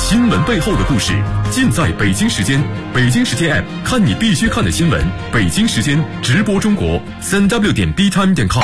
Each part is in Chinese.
新闻背后的故事，尽在北京时间。北京时间 App 看你必须看的新闻。北京时间直播中国3w.btime.com。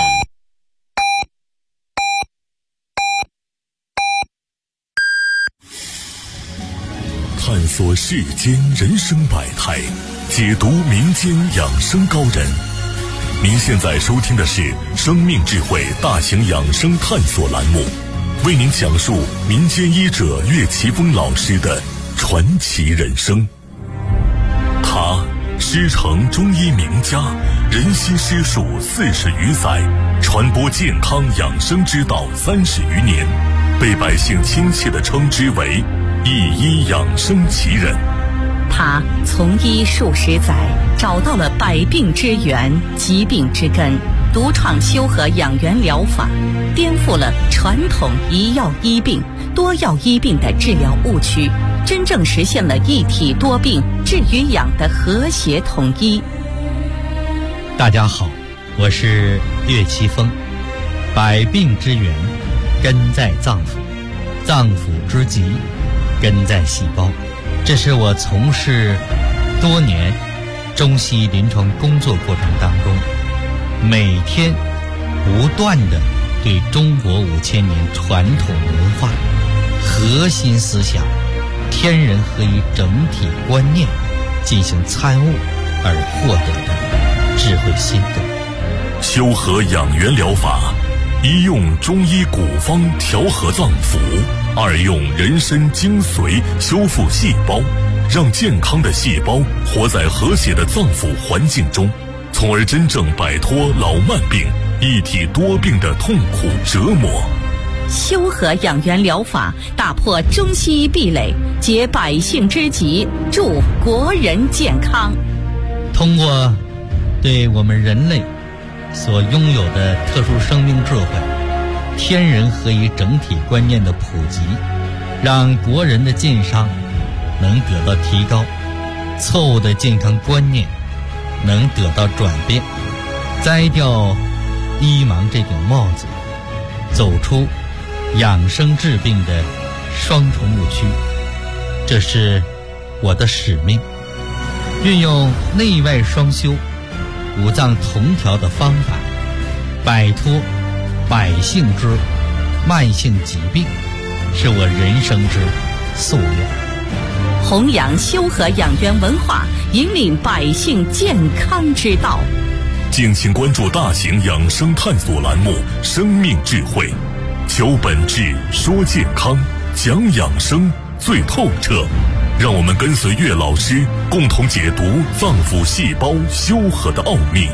探索世间人生百态，解读民间养生高人。您现在收听的是生命智慧大型养生探索栏目，为您讲述民间医者岳奇峰老师的传奇人生。他师承中医名家，人心师术40余载，传播健康养生之道30余年，被百姓亲切地称之为一医养生奇人。 他从医数十载，找到了百病之源、疾病之根，独创修和养元疗法，颠覆了传统一药医病、多药医病的治疗误区，真正实现了一体多病、治与养的和谐统一。 大家好，我是岳奇峰。百病之源根在脏腑，脏腑之疾根在细胞。这是我从事多年中西医临床工作过程当中，每天不断地对中国5000年传统文化核心思想天人合一整体观念进行参悟而获得的智慧心得。 修和养元疗法，一用中医古方调和脏腑，二用人参精髓修复细胞，让健康的细胞活在和谐的脏腑环境中，从而真正摆脱老慢病、一体多病的痛苦折磨。 修和养元疗法打破中西医壁垒，解百姓之急，助国人健康。 通过对我们人类所拥有的特殊生命智慧、天人合一整体观念的普及，让国人的健康能得到提高，错误的健康观念能得到转变，摘掉医盲这顶帽子，走出养生治病的双重误区。这是我的使命，运用内外双修、五脏同调的方法，摆脱百姓之慢性疾病，是我人生之夙愿。 弘扬修和养元文化，引领百姓健康之道。 敬请关注大型养生探索栏目《生命智慧》，求本质，说健康，讲养生最透彻。让我们跟随岳老师，共同解读脏腑细胞修和的奥秘。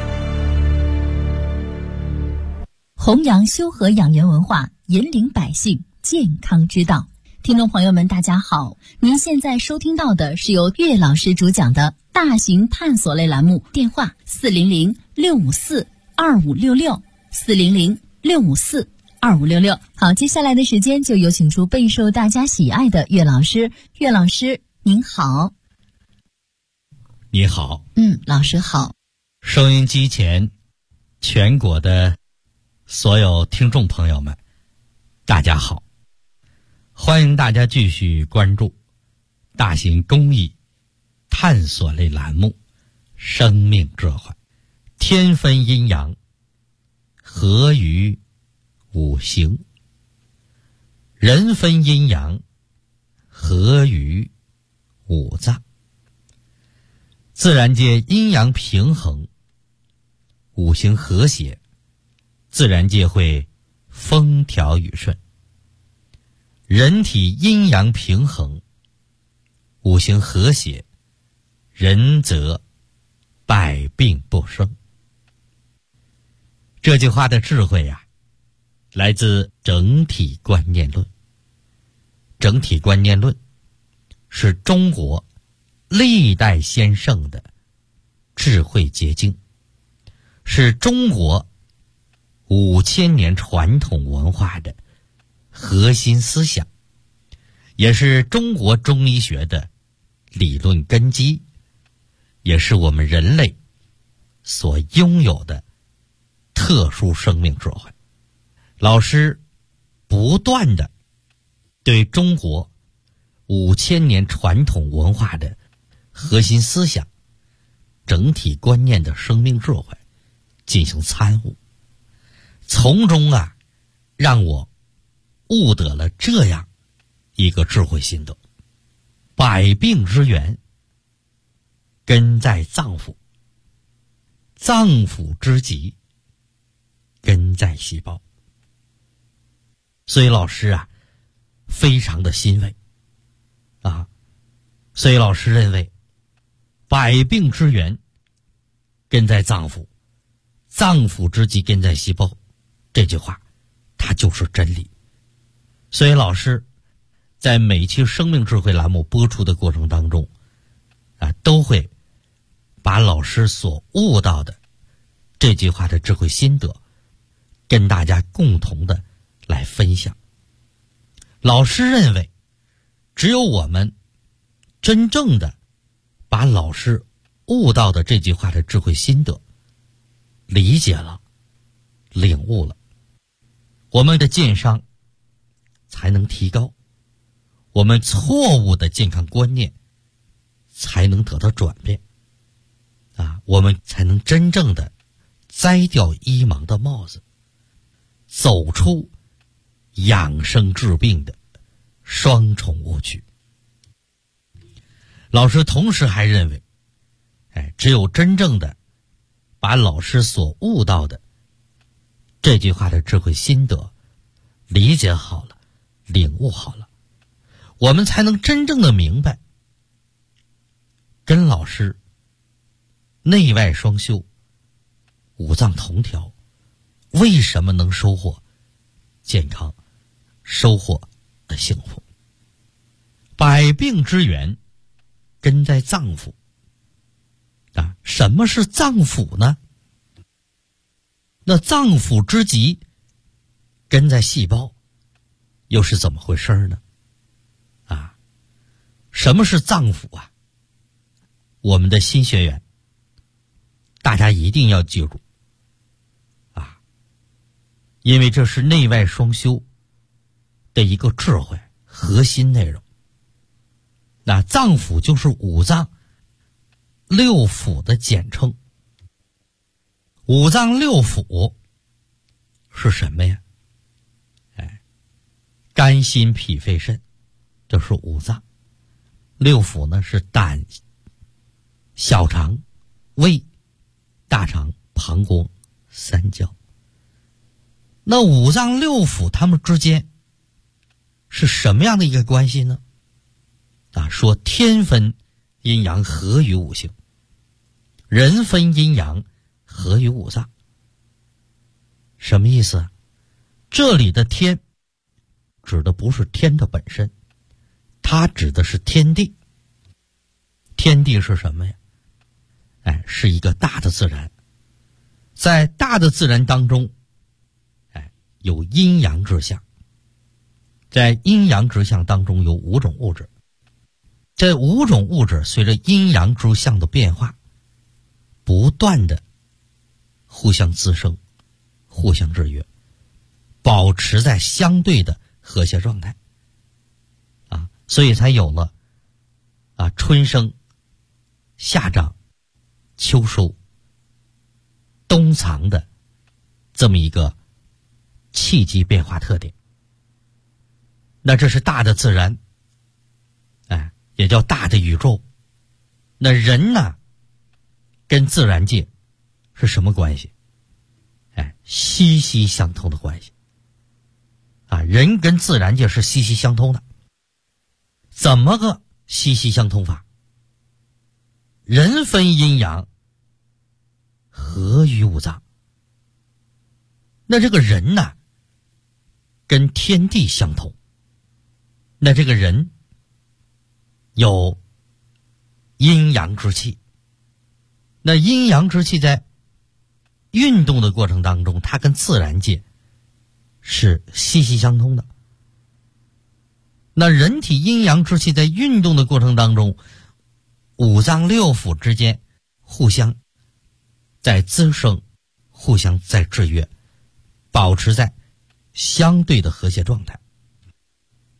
弘扬修和养元文化，引领百姓健康之道。听众朋友们大家好，您现在收听到的是由岳老师主讲的大型探索类栏目，电话400-654-2566，400-654-2566。好，接下来的时间就有请出备受大家喜爱的岳老师。岳老师您好。 你好。 老师好。 收音机前全国的所有听众朋友们大家好，欢迎大家继续关注大型公益探索类栏目《生命智慧》，天分阴阳，合于五行；人分阴阳，合于五脏。自然界阴阳平衡，五行和谐，自然界会风调雨顺。人体阴阳平衡，五行和谐，人则百病不生。这句话的智慧呀，来自整体观念论。整体观念论是中国历代先圣的智慧结晶，是中国5000年传统文化的核心思想，也是中国中医学的理论根基，也是我们人类所拥有的特殊生命智慧。老师不断的对中国 5000年传统文化的核心思想、整体观念的生命智慧进行参悟，从中让我悟得了这样一个智慧心得：百病之源根在脏腑，脏腑之疾根在细胞。所以老师非常的欣慰所以老师认为百病之源根在脏腑，脏腑之疾根在细胞，这句话它就是真理。所以老师在每期生命智慧栏目播出的过程当中都会把老师所悟到的这句话的智慧心得跟大家共同的来分享。老师认为，只有我们真正的把老师悟到的这句话的智慧心得理解了、领悟了，我们的健商才能提高，我们错误的健康观念才能得到转变我们才能真正的摘掉医盲的帽子，走出养生治病的双重误区。老师同时还认为，只有真正的把老师所悟到的这句话的智慧心得理解好了、领悟好了，我们才能真正的明白，跟老师内外双修、五脏同调为什么能收获健康、收获幸福。百病之源根在脏腑什么是脏腑呢？那脏腑之疾根在细胞，又是怎么回事呢？什么是脏腑我们的新学员大家一定要记住因为这是内外双修的一个智慧核心内容。那脏腑就是五脏六腑的简称。五脏六腑是什么呀？肝心脾肺肾，这是五脏。六腑呢是胆、小肠、胃、大肠、膀胱、三焦。那五脏六腑它们之间是什么样的一个关系呢？说天分阴阳合于五行，人分阴阳合于五脏。什么意思这里的天指的不是天的本身，它指的是天地。天地是什么呀？是一个大的自然。在大的自然当中有阴阳之象，在阴阳之象当中有5种物质，这5种物质随着阴阳之象的变化不断的互相滋生、互相制约，保持在相对的和谐状态所以才有了春生、夏长、秋收、冬藏的这么一个气机变化特点。那这是大的自然也叫大的宇宙。那人呢跟自然界是什么关系？息息相通的关系人跟自然界是息息相通的。怎么个息息相通法？人分阴阳合于五脏。那这个人呢跟天地相同，那这个人有阴阳之气，那阴阳之气在运动的过程当中，它跟自然界是息息相通的。那人体阴阳之气在运动的过程当中，五脏六腑之间互相在滋生，互相在制约，保持在相对的和谐状态。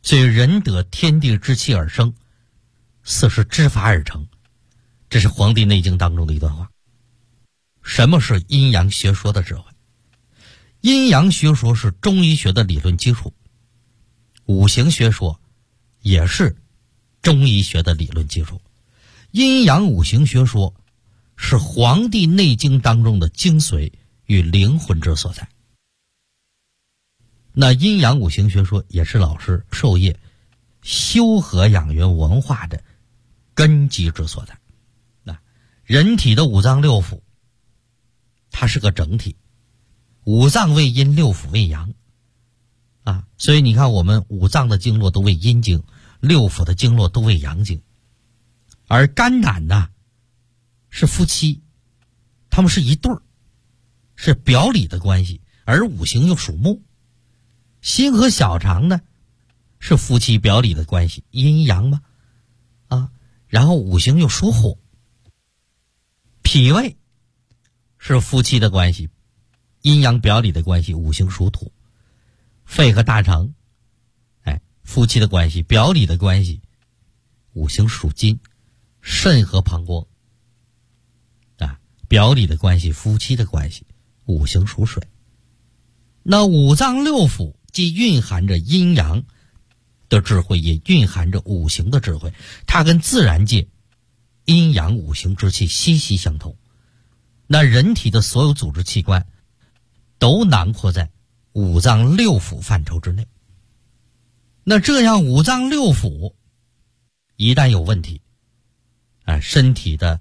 所以人得天地之气而生，四是知法而成。这是《黄帝内经》当中的一段话。什么是阴阳学说的智慧？阴阳学说是中医学的理论基础，五行学说也是中医学的理论基础。阴阳五行学说是《黄帝内经》当中的精髓与灵魂之所在。那阴阳五行学说也是老师授业修和养元文化的根基之所在。那人体的五脏六腑，它是个整体，五脏为阴，六腑为阳啊，所以你看我们五脏的经络都为阴经，六腑的经络都为阳经。而肝胆呢是夫妻，他们是一对儿，是表里的关系，而五行又属木。心和小肠呢是夫妻表里的关系，阴阳嘛啊，然后五行又属火。脾胃是夫妻的关系，阴阳表里的关系，五行属土。肺和大肠夫妻的关系，表里的关系，五行属金。肾和膀胱表里的关系，夫妻的关系，五行属水。那五脏六腑既蕴含着阴阳的智慧，也蕴含着五行的智慧，它跟自然界阴阳五行之气息息相通。那人体的所有组织器官都囊括在五脏六腑范畴之内。那这样五脏六腑一旦有问题，身体的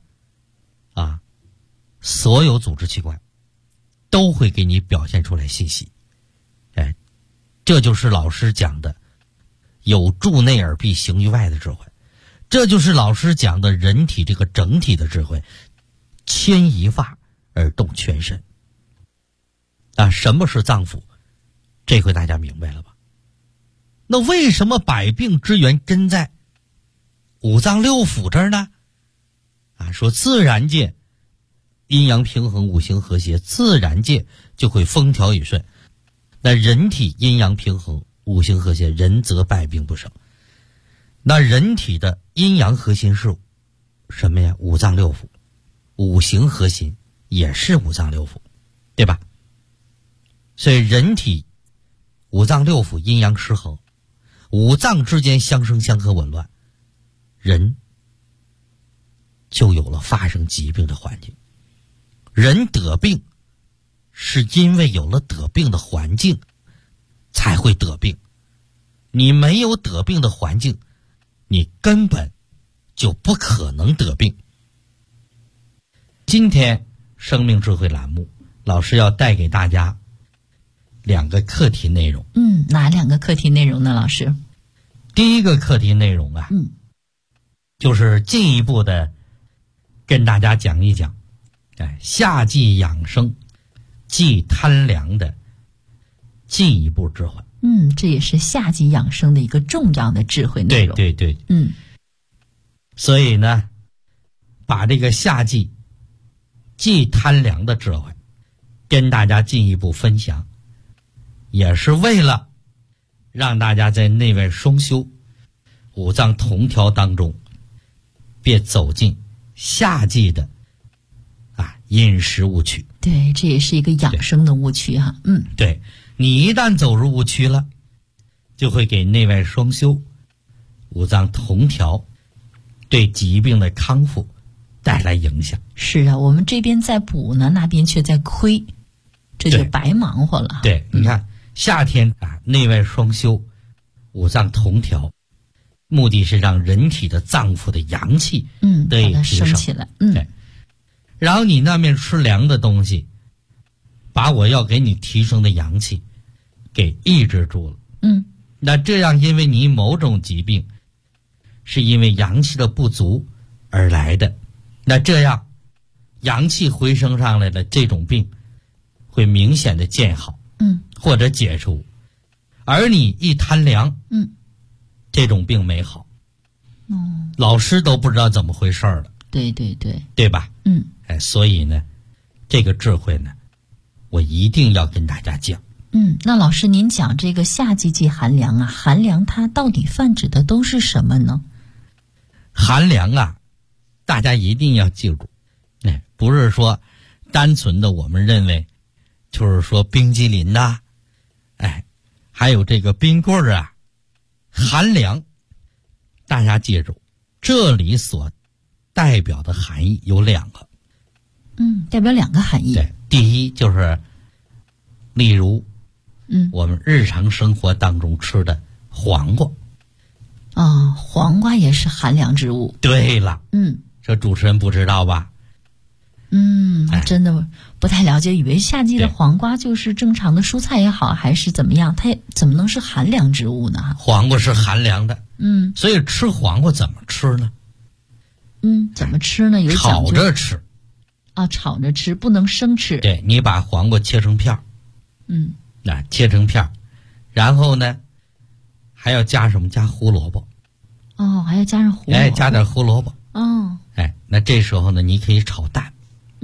所有组织器官都会给你表现出来信息。这就是老师讲的有助内而必行于外的智慧，这就是老师讲的人体这个整体的智慧，牵一发而动全身。什么是脏腑？这回大家明白了吧？那为什么百病之源真在五脏六腑这儿呢？说自然界阴阳平衡，五行和谐，自然界就会风调雨顺。那人体阴阳平衡，五行和谐，人则百病不生。那人体的阴阳核心是什么呀？五脏六腑。五行核心也是五脏六腑，对吧？所以人体五脏六腑阴阳失衡，五脏之间相生相克紊乱，人就有了发生疾病的环境。人得病是因为有了得病的环境才会得病，你没有得病的环境，你根本就不可能得病。今天生命智慧栏目，老师要带给大家2个课题内容。 哪2个课题内容呢，老师？ 第一个课题内容就是进一步的跟大家讲一讲夏季养生忌贪凉的进一步智慧。 这也是夏季养生的一个重要的智慧内容。 对。所以呢，把这个夏季忌贪凉的智慧跟大家进一步分享，也是为了让大家在内外双修、五脏同调当中，别走进夏季的饮食误区。 对，这也是一个养生的误区哈。 对，你一旦走入误区了，就会给内外双修、五脏同调对疾病的康复带来影响。 是啊，我们这边在补呢，那边却在亏，这就白忙活了。 对，你看夏天内外双修、五脏同调，目的是让人体的脏腑的阳气得以提升起来。 对。然后你那面吃凉的东西，把我要给你提升的阳气给抑制住了。那这样因为你某种疾病是因为阳气的不足而来的，那这样阳气回升上来了，这种病会明显的见好，或者解除。而你一贪凉，这种病没好，老师都不知道怎么回事了。对吧？所以呢，这个智慧呢，我一定要跟大家讲。 那老师您讲这个夏季季寒凉啊，寒凉它到底泛指的都是什么呢？ 寒凉啊，大家一定要记住，不是说单纯的我们认为就是说冰激凌呐，还有这个冰棍儿啊，寒凉，大家记住，这里所代表的含义有2个。 代表2个含义。 对，第一就是例如我们日常生活当中吃的黄瓜。 黄瓜也是寒凉之物。 对了，这主持人不知道吧？ 真的不太了解，以为夏季的黄瓜就是正常的蔬菜也好，还是怎么样，它怎么能是寒凉之物呢？ 黄瓜是寒凉的，所以吃黄瓜怎么吃呢？ 怎么吃呢？有讲究。 炒着吃。 炒着吃，不能生吃。 对，你把黄瓜切成片儿，切成片儿，然后呢，还要加什么？加胡萝卜。 还要加上胡萝卜。 加点胡萝卜。那这时候呢，你可以炒蛋。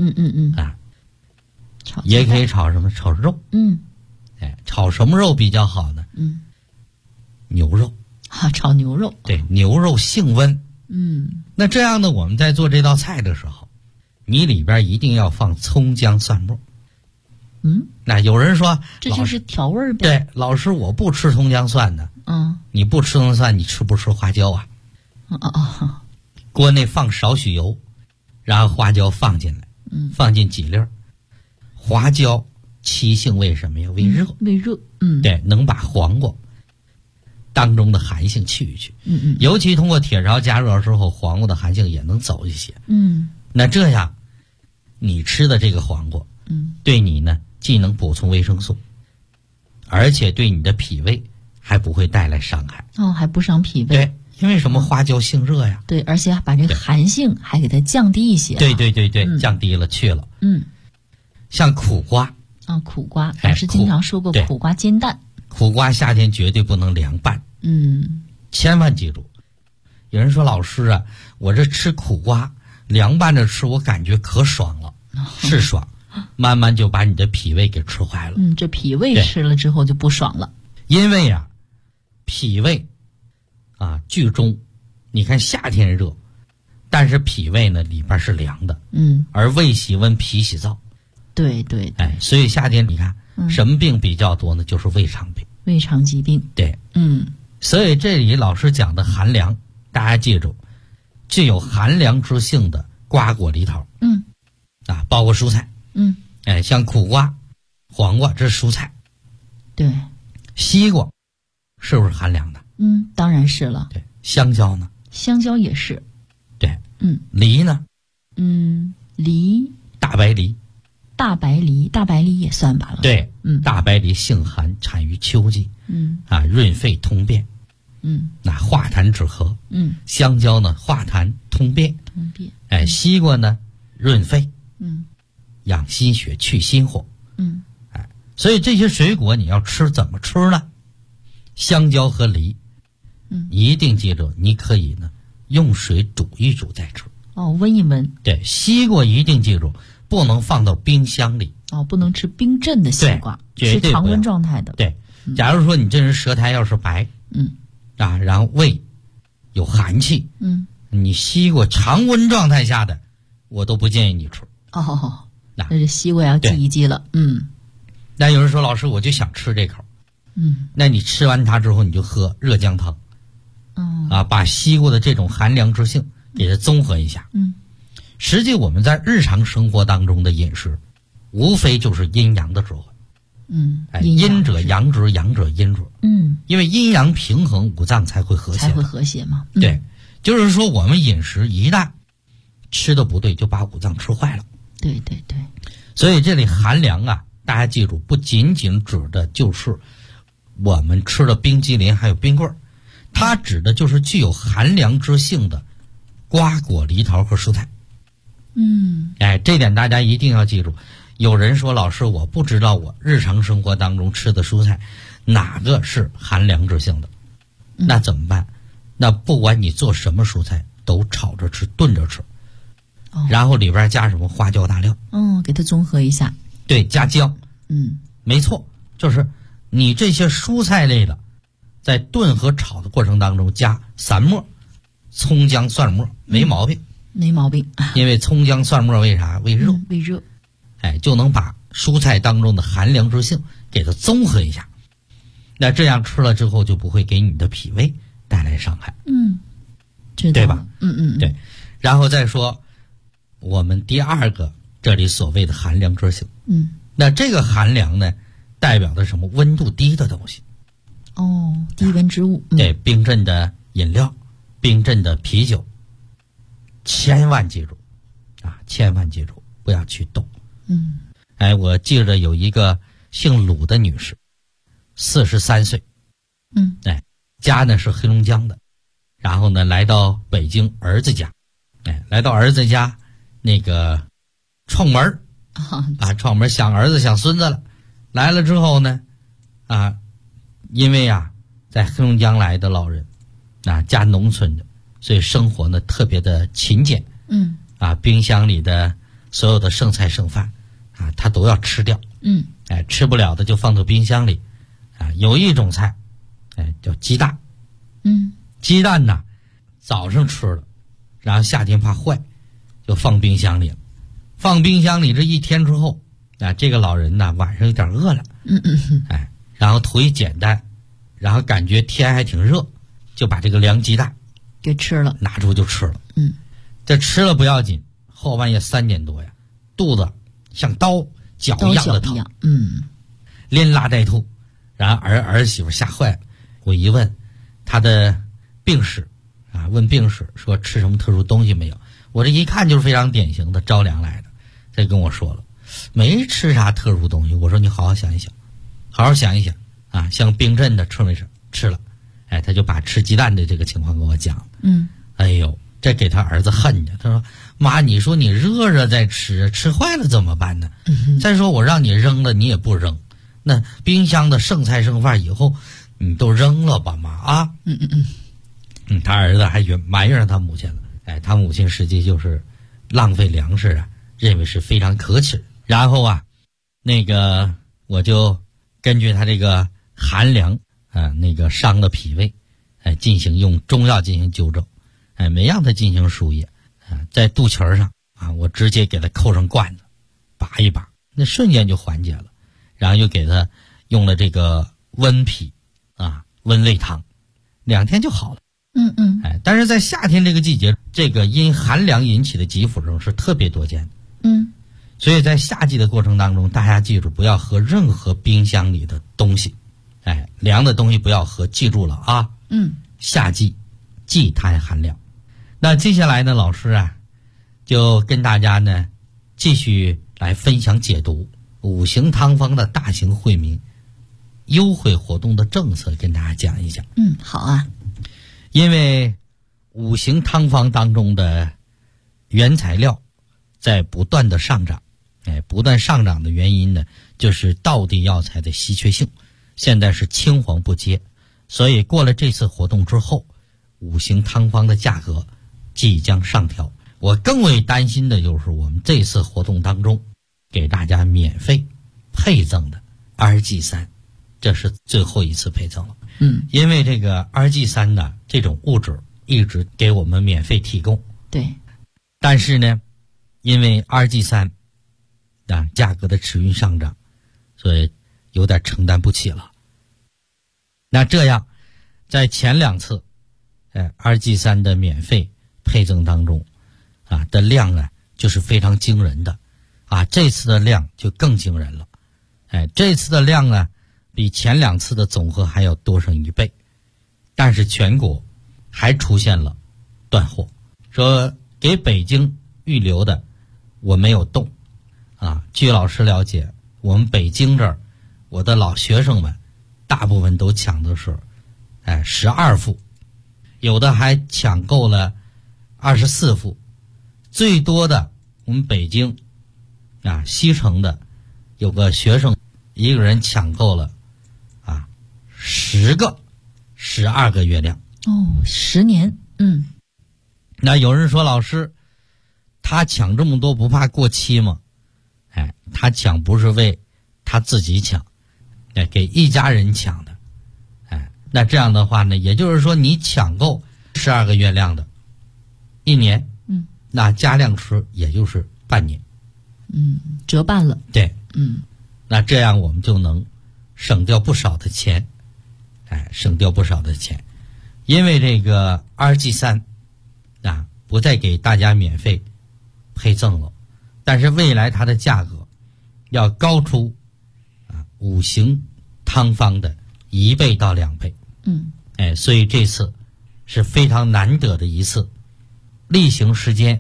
炒也可以炒什么？炒肉。炒什么肉比较好呢？牛肉。 炒牛肉。 对，牛肉性温。那这样呢，我们在做这道菜的时候，你里边一定要放葱姜蒜末。那有人说这就是调味呗。 对，老师我不吃葱姜蒜的。你不吃葱姜蒜，你吃不吃花椒啊？锅内放少许油，然后花椒放进来，放进几粒儿。花椒其性为什么呀？为热。 为热。 对，能把黄瓜当中的寒性去一去。尤其通过铁勺加热之后，黄瓜的寒性也能走一些。那这样你吃的这个黄瓜，对你呢既能补充维生素，而且对你的脾胃还不会带来伤害。 还不伤脾胃。 对，因为什么？花椒性热呀。 对，而且把这个寒性还给它降低一些。 对，降低了去了。像苦瓜。 苦瓜，老师经常说过苦瓜煎蛋。 苦瓜夏天绝对不能凉拌。千万记住。有人说老师啊，我这吃苦瓜凉拌着吃，我感觉可爽了。是爽，慢慢就把你的脾胃给吃坏了。 这脾胃吃了之后就不爽了。 因为脾胃居中，你看夏天热，但是脾胃呢里边是凉的。而胃喜温，脾喜燥。 对。 所以夏天你看什么病比较多呢？就是胃肠病。 胃肠疾病。 对。所以这里老师讲的寒凉，大家记住，具有寒凉之性的瓜果梨桃。包括蔬菜。像苦瓜、黄瓜，这是蔬菜。 对。 西瓜是不是寒凉的？ 当然是了。 对。香蕉呢？ 香蕉也是。 对。梨呢？ 梨。 大白梨。 大白梨也算吧了。 对。大白梨性寒，产于秋季。润肺通便。那化痰止咳。香蕉呢，化痰通便。西瓜呢，润肺。养心血，去心火。所以这些水果你要吃怎么吃呢？香蕉和梨，一定记住，你可以呢用水煮一煮再吃。 温一温。 对，西瓜一定记住，不能放到冰箱里。 不能吃冰镇的西瓜， 是常温状态的。 对，假如说你这人舌苔要是白，然后胃有寒气，你西瓜常温状态下的，我都不建议你吃。 那这西瓜要记一记了。 那有人说老师我就想吃这口，那你吃完它之后你就喝热姜汤，把西瓜的这种寒凉之性给它综合一下。实际我们在日常生活当中的饮食，无非就是阴阳的智慧。阴者阳之，阳者阴之。因为阴阳平衡，五脏才会和谐。 才会和谐嘛。 对，就是说我们饮食一旦吃的不对，就把五脏吃坏了。 对。 所以这里寒凉大家记住，不仅仅指的就是我们吃的冰激凌还有冰棍儿，它指的就是具有寒凉之性的瓜果梨桃和蔬菜。这点大家一定要记住。有人说老师我不知道我日常生活当中吃的蔬菜哪个是寒凉之性的，那怎么办？那不管你做什么蔬菜都炒着吃，炖着吃。然后里边加什么花椒大料。 给它综合一下。 对，加姜。没错， 就是你这些蔬菜类的，在炖和炒的过程当中加散末、葱姜蒜末，没毛病， 没毛病。 因为葱姜蒜末为啥？为热， 为热。 就能把蔬菜当中的寒凉之性给它综合一下。那这样吃了之后就不会给你的脾胃带来伤害。 知道， 对吧？ 对。 然后再说我们第二个这里所谓的寒凉之性。那这个寒凉呢，代表的什么？温度低的东西。 低温之物。 对，冰镇的饮料、冰镇的啤酒，千万记住啊，千万记住不要去动。我记着有一个姓鲁的女士，43岁，家呢是黑龙江的，然后呢来到北京儿子家，来到儿子家那个串门串门想儿子想孙子了，来了之后呢，因为在黑龙江来的老人，家农村的，所以生活呢特别的勤俭，冰箱里的所有的剩菜剩饭他都要吃掉，吃不了的就放到冰箱里，有一种菜，叫鸡蛋，鸡蛋呢早上吃了，然后夏天怕坏，就放冰箱里了，放冰箱里这一天之后，这个老人呢晚上有点饿了，然后图一简单，然后感觉天还挺热，就把这个凉鸡蛋给吃了， 拿出就吃了，这吃了不要紧，后半夜3点多呀，肚子像刀绞一样的疼，连拉带吐，然后儿媳妇吓坏了。我一问他的病史问病史说吃什么特殊东西没有，我这一看就是非常典型的着凉来的，这跟我说了没吃啥特殊东西。我说你好好想一想，好好想一想像冰镇的吃没吃？吃了，他就把吃鸡蛋的这个情况跟我讲，哎呦，这给他儿子恨着，他说妈，你说你热热再吃，吃坏了怎么办呢？再说我让你扔了你也不扔，那冰箱的剩菜剩饭以后你都扔了吧妈他儿子还埋怨他母亲了，他母亲实际就是浪费粮食认为是非常可耻。然后那个我就根据他这个寒凉那个伤的脾胃，进行用中药进行纠正，没让他进行输液，在肚脐上我直接给他扣上罐子，拔一拔，那瞬间就缓解了。然后又给他用了这个温脾温胃汤，2天就好了。但是在夏天这个季节，这个因寒凉引起的急腹症是特别多见的。所以在夏季的过程当中，大家记住不要喝任何冰箱里的东西，凉的东西不要喝，记住了夏季忌贪寒凉。那接下来呢，老师就跟大家呢继续来分享解读五行汤方的大型惠民优惠活动的政策，跟大家讲一讲。 好因为五行汤方当中的原材料在不断的上涨，不断上涨的原因呢，就是道地药材的稀缺性，现在是青黄不接，所以过了这次活动之后，五行汤方的价格即将上调。我更为担心的就是我们这次活动当中给大家免费配赠的 RG3， 这是最后一次配赠了。因为这个 RG3 的这种物质一直给我们免费提供， 对， 但是呢，因为 RG3 价格的持续上涨，所以有点承担不起了。那这样，在前2次RG3 的免费配赠当中的量呢，就是非常惊人的这次的量就更惊人了。这次的量呢，比前2次的总和还要多上1倍，但是全国还出现了断货，说给北京预留的我没有动据老师了解，我们北京这儿我的老学生们大部分都抢的是12副，有的还抢够了24副，最多的我们北京西城的有个学生一个人抢够了12个月亮 10年。 那有人说老师他抢这么多不怕过期吗？他抢不是为他自己抢， 给一家人抢的。那这样的话呢，也就是说你抢购12个月亮的1年，那加量吃也就是半年， 折半了。 对，那这样我们就能省掉不少的钱，省掉不少的钱，因为这个2G3不再给大家免费配赠了，但是未来它的价格要高出五行汤方的1倍到2倍。所以这次是非常难得的一次，例行时间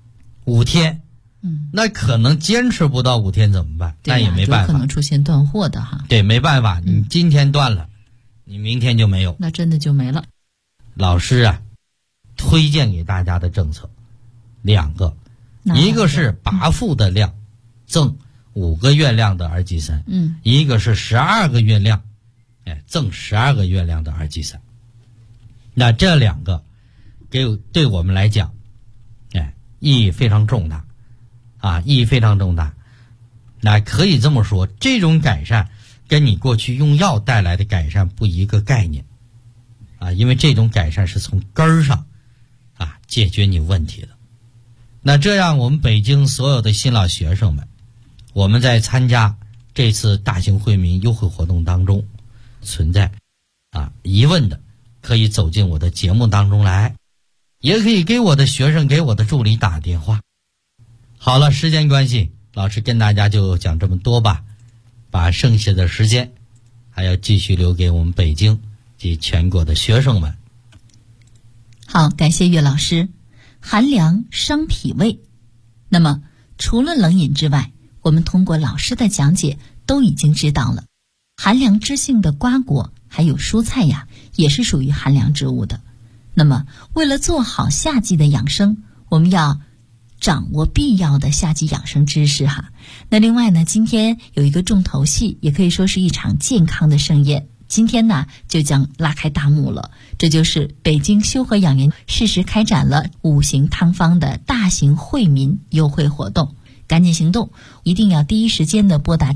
5天，那可能坚持不到5天怎么办？那也没办法， 有可能出现断货的哈。 对，没办法，你今天断了，你明天就没有， 那真的就没了。 老师推荐给大家的政策2个，一个是拔副的量赠5个月亮的2G3，一个是12个月亮赠12个月亮的2G3。那这2个对我们来讲意义非常重大意义非常重大。那可以这么说，这种改善跟你过去用药带来的改善不一个概念因为这种改善是从根儿上解决你问题的。那这样我们北京所有的新老学生们，我们在参加这次大型惠民优惠活动当中存在疑问的，可以走进我的节目当中来，也可以给我的学生给我的助理打电话。好了，时间关系，老师跟大家就讲这么多吧，把剩下的时间还要继续留给我们北京及全国的学生们。 好，感谢岳老师。寒凉伤脾胃，那么除了冷饮之外，我们通过老师的讲解都已经知道了，寒凉之性的瓜果还有蔬菜也是属于寒凉之物的。那么为了做好夏季的养生，我们要掌握必要的夏季养生知识那另外呢，今天有一个重头戏，也可以说是一场健康的盛宴，今天呢就将拉开大幕了。这就是北京修和养颜适时开展了5行汤方的大型惠民优惠活动，赶紧行动，一定要第一时间的拨打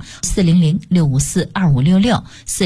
400-654-2566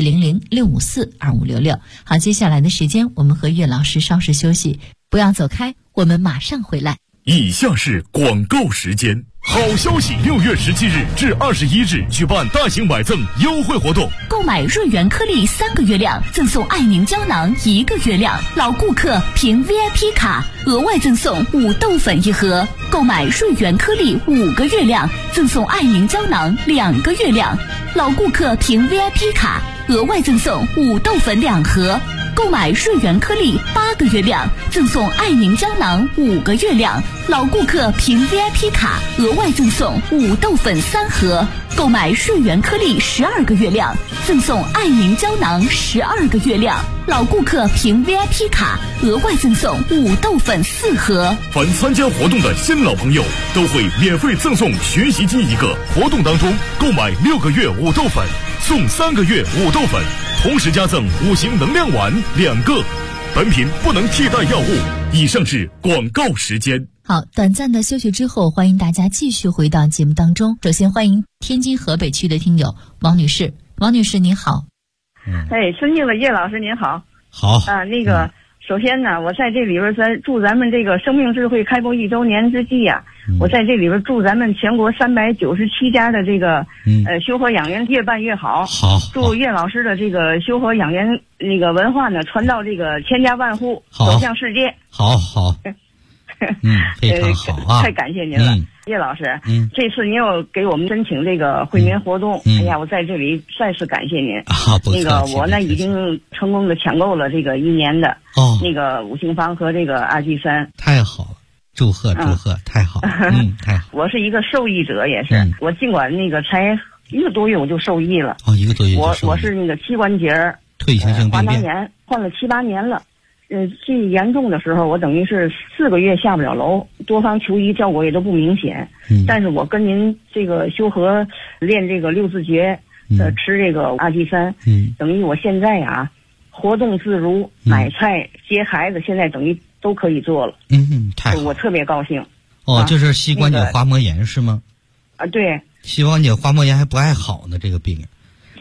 400-654-2566。好，接下来的时间我们和岳老师稍事休息，不要走开，我们马上回来。 以下是广告时间。好消息！6月17日至21日举办大型买赠优惠活动， 购买润元颗粒3个月亮赠送爱宁胶囊1个月亮，老顾客凭 VIP 卡额外赠送5豆粉1盒，购买润元颗粒5个月亮赠送爱宁胶囊2个月亮，老顾客凭 VIP 卡额外赠送5豆粉2盒，购买润元颗粒8个月亮赠送爱宁胶囊5个月亮，老顾客凭 VIP 卡额外赠送5豆粉3盒，购买润元颗粒12个月亮赠送爱宁胶囊12个月亮，老顾客凭 VIP 卡额外赠送5豆粉4盒。 凡参加活动的新老朋友都会免费赠送学习机1个，活动当中购买6个月5豆粉送3个月5豆粉，同时加赠5行能量丸2个。本品不能替代药物。以上是广告时间。 好，短暂的休息之后，欢迎大家继续回到节目当中。首先欢迎天津河北区的听友王女士。王女士您好。 尊敬的叶老师您好。 好首先呢，我在这里边祝咱们这个生命智慧开播1周年之际我在这里边祝咱们全国397家的这个修和养颜越办越好。 好， 祝岳老师的这个修和养颜那个文化呢传到这个千家万户，走向世界。 好非常好太感谢您了，叶老师。这次您又给我们申请这个惠民活动，哎呀，我在这里再次感谢您。 不客气。 那个我呢已经成功的抢购了这个1年的那个5行方和这个2G3。 太好了，祝贺，太好了，太好。 我是一个受益者，也是。我尽管那个才1个多月我就受益了。 1个多月就受益。 我是那个膝关节退行性病变， 滑囊炎，患了7、8年了。最严重的时候，我等于是4个月下不了楼，多方求医，效果也都不明显。但是我跟您这个修和练这个6字诀，吃这个2G3，等于我现在活动自如，买菜接孩子，现在等于都可以做了。 太好， 我特别高兴。 就是膝关节滑膜炎是吗？ 对。 膝关节滑膜炎还不爱好呢，这个病。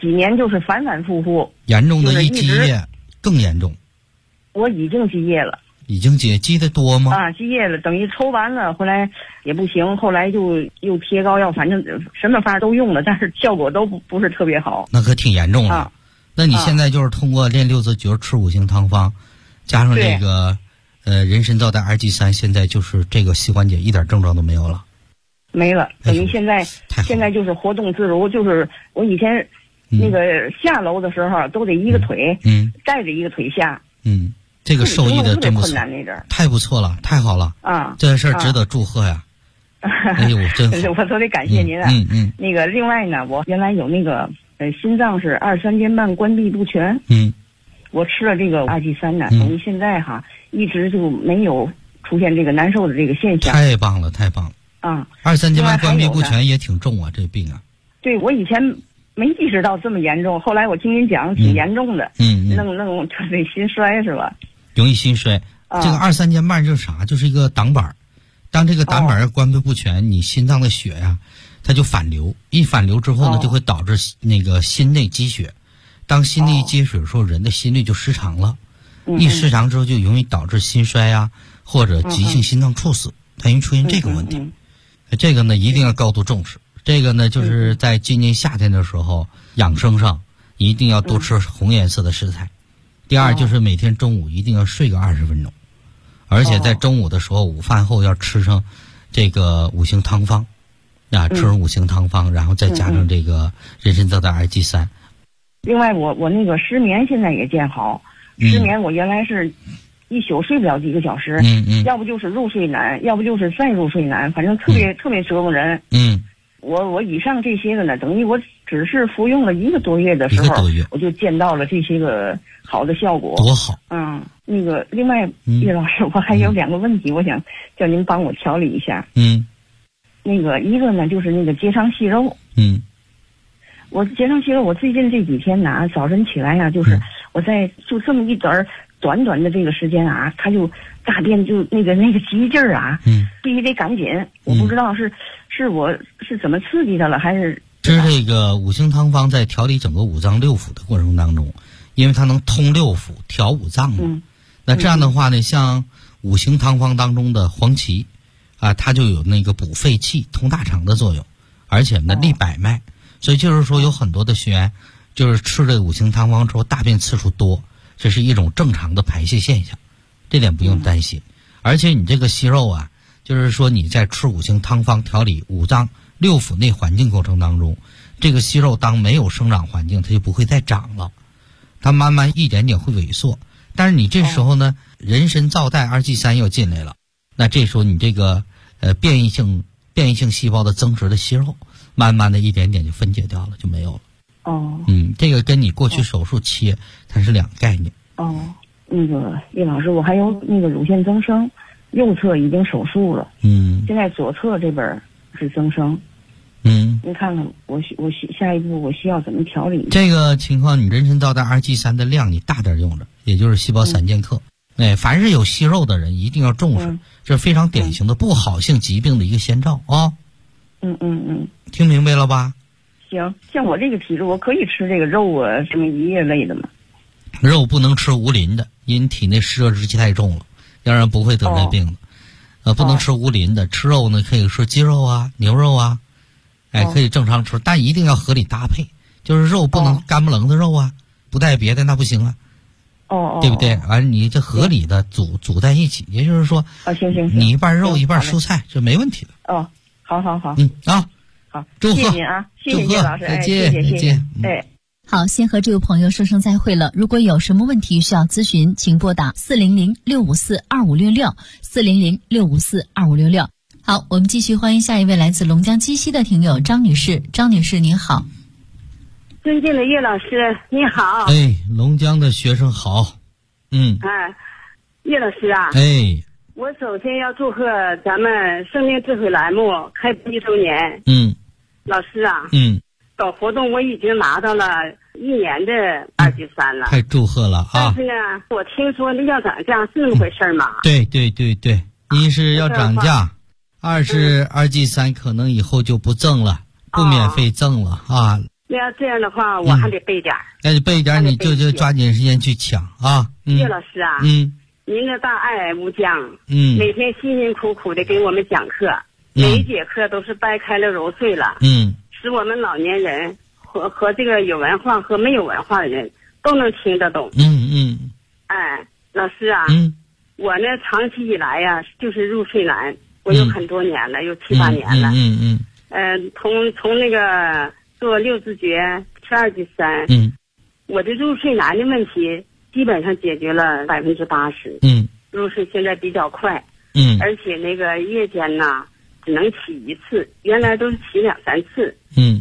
几年就是反反复复。 严重的就是积液更严重。 我已经积液了。 已经积的多吗？ 啊，积液了，等于抽完了，后来也不行，后来就又贴膏药，反正什么法都用了，但是效果都不是特别好。 那可挺严重了。 啊， 那你现在就是通过练六字诀、吃五行汤方，加上这个人参皂苷2G3，现在就是这个膝关节一点症状都没有了。 没了，等于现在就是活动自如，就是我以前那个下楼的时候都得一个腿，带着一个腿下。这个受益的真不错，太不错了，太好了啊！这事儿值得祝贺呀！哎呦，真好， 我都得感谢您啊！那个另外呢，我原来有那个心脏是23间半关闭不全，我吃了这个2G3呢，等于现在一直就没有出现这个难受的这个现象。 太棒了，太棒了啊 ！23间半关闭不全也挺重啊，这病啊。 对，我以前没意识到这么严重，后来我听您讲挺严重的，弄这心衰是吧？ 容易心衰。这个23间半就是啥？就是一个挡板，当这个挡板关闭不全，你心脏的血呀，它就反流，一反流之后呢，就会导致那个心内积血。当心内积血的时候，人的心率就失常了，一失常之后就容易导致心衰呀，或者急性心脏猝死，它容易出现这个问题。这个呢，一定要高度重视。这个呢，就是在今年夏天的时候，养生上一定要多吃红颜色的食材。第二就是每天中午一定要睡个20分钟，而且在中午的时候，午饭后要吃上这个五行汤方，吃上五行汤方，然后再加上这个人参皂苷2G3。 另外，我那个失眠现在也见好，失眠我原来是一宿睡不了几个小时，要不就是入睡难，要不就是再入睡难，反正特别折磨人。我以上这些个呢，等于我只是服用了1个多月的时候，我就见到了这些个好的效果， 多好。 那个另外，叶老师，我还有2个问题，我想叫您帮我调理一下。那个一个呢，就是那个结肠息肉。我结肠息肉，我最近这几天呢，早晨起来呀，就是我在就这么一短短的这个时间啊，他就大便就那个急劲儿啊，必须得赶紧。我不知道是我是怎么刺激的了，还是吃这个五行汤方在调理整个五脏六腑的过程当中，因为它能通六腑、调五脏嘛。那这样的话呢，像五行汤方当中的黄芪啊，它就有那个补肺气、通大肠的作用，而且呢利百脉。所以就是说，有很多的学员就是吃这个五行汤方之后大便次数多，这是一种正常的排泄现象，这点不用担心。而且你这个息肉啊，就是说你在吃五行汤方调理五脏六腑内环境过程当中，这个息肉当没有生长环境，它就不会再长了，它慢慢一点点会萎缩。但是你这时候呢，人参皂苷2G3又进来了，那这时候你这个变异性细胞的增殖的息肉，慢慢的一点点就分解掉了，就没有了。这个跟你过去手术切它是2个概念。 那个叶老师，我还有那个乳腺增生，右侧已经手术了，现在左侧这边是增生。您看看我下一步我需要怎么调理？ 这个情况，你人参皂苷2G3的量你大点用着，也就是细胞3剑客。凡是有息肉的人一定要重视，这是非常典型的不好性疾病的一个先兆啊。听明白了吧？ 行，像我这个体质，我可以吃这个肉啊，什么鱼类的吗？ 肉不能吃无磷的，因为体内湿热之气太重了，要不然不会得这病的。不能吃无磷的，吃肉呢可以吃鸡肉啊、牛肉啊，可以正常吃，但一定要合理搭配，就是肉不能干不冷的肉啊，不带别的那不行啊。对不对？完你这合理的组在一起，也就是说， 行， 你一半肉一半蔬菜，这没问题的。 好， 好， 祝贺，谢谢您啊，谢谢叶老师， 再见， 谢谢。 好，先和这位朋友说声再会了。如果有什么问题需要咨询，请拨打400-654-2566，400-654-2566。好，我们继续欢迎下一位来自龙江鸡西的听友张女士。张女士您好。 尊敬的叶老师你好。 龙江的学生好。 叶老师啊，我首先要祝贺咱们生命智慧栏目开播1周年。老师啊，搞活动我已经拿到了1年的2G3了， 太祝贺了啊！ 但是呢，我听说那要涨价，是那么回事吗？ 对，一是要涨价，二是2G3可能以后就不赠了，不免费赠了啊。 那要这样的话，我还得备点。 那就备点，你就抓紧时间去抢啊！ 叶老师啊，您的大爱无疆，每天辛辛苦苦的给我们讲课，每一节课都是掰开了揉碎了，使我们老年人和这个有文化和没有文化的人都能听得懂。哎，老师啊，我呢长期以来呀，就是入睡难，我有很多年了，有7、8年了。从那个做6字诀、吃2剂3，我的入睡难的问题基本上解决了80%。入睡现在比较快。而且那个夜间呢，只能起1次，原来都是起2、3次。